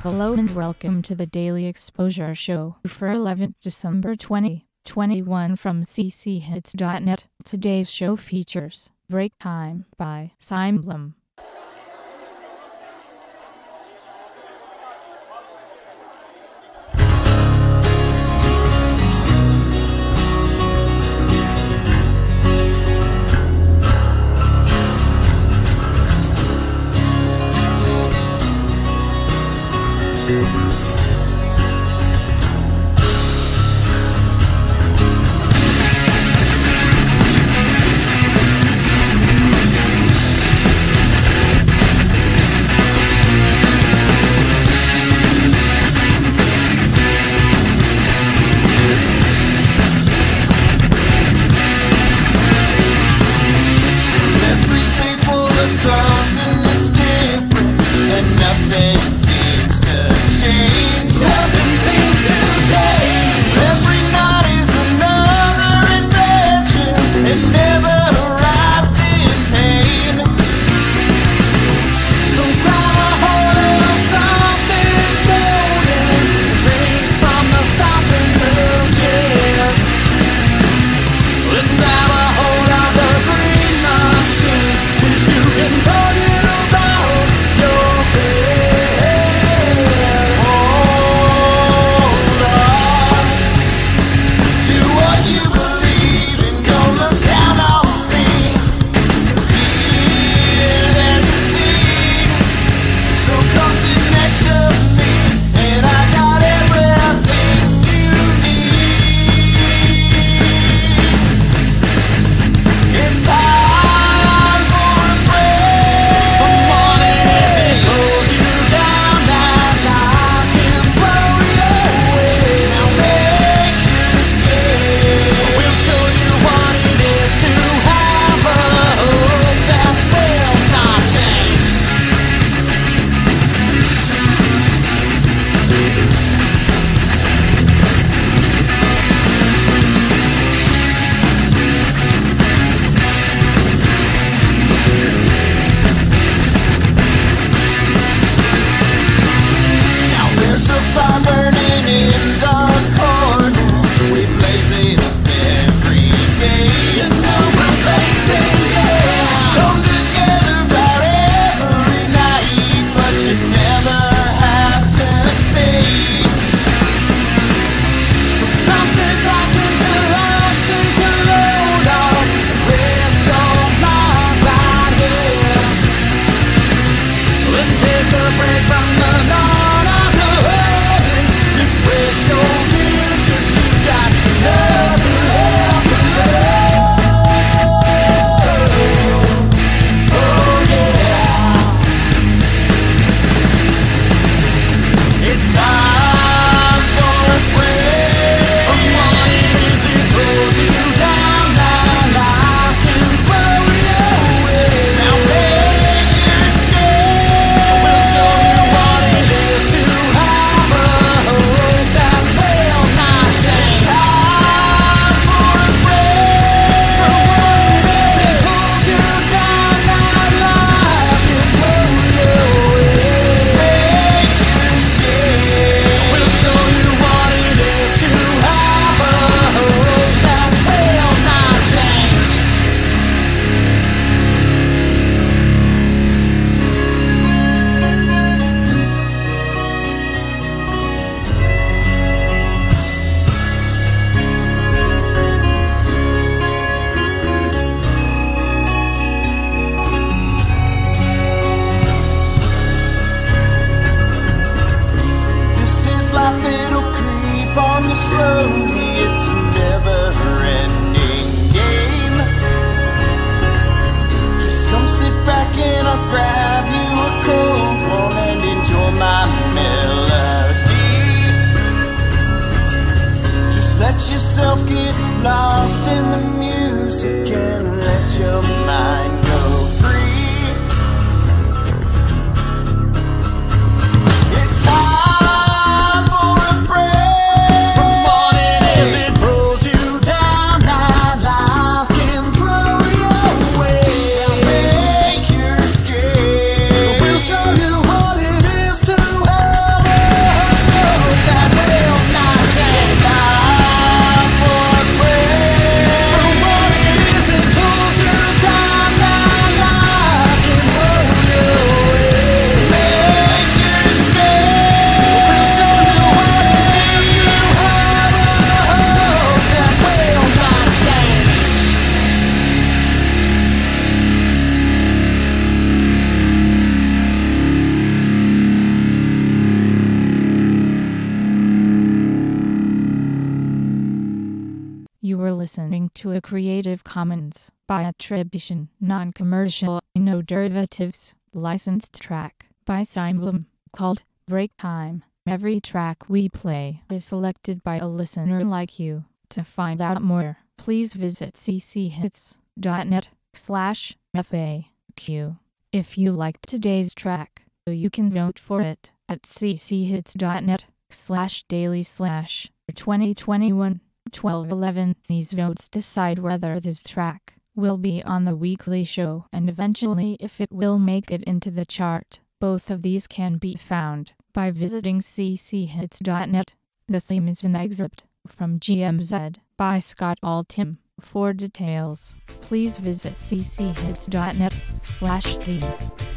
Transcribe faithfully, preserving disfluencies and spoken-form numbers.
Hello and welcome to the Daily Exposure Show for eleventh December twenty twenty-one from c c hits dot net. Today's show features Break Time by Simblem. Something that's different and nothing seems to change. Nothing seems to change. Every night is another adventure. It never arrives in pain. So grab a hold of something golden, drink from the fountain of cheers, and grab a hold of the green machine. You can forget about your fears. Hold on to what you believe and don't look down on me. Here there's a scene, so come sit next to me, and I got everything you need. It's time. Slowly, it's a never-ending game. Just come sit back and I'll grab you a cold one and enjoy my melody. Just let yourself get lost in the music and let your mind go free. It's time for a break from what it is. It pulls you down. Now life can throw you away. Make your escape. We'll show you what it is to have a to a Creative Commons by attribution, non-commercial, no derivatives, licensed track by Simblem, called Break Time. Every track we play is selected by a listener like you. To find out more, please visit cchits.net slash FAQ. If you liked today's track, you can vote for it at cchits.net slash daily slash twenty twenty-one twelve eleven. These votes decide whether this track will be on the weekly show and eventually if it will make it into the chart. Both of these can be found by visiting cchits.net. The theme is an excerpt from G M Z by Scott Altham. For details, please visit cchits.net slash theme.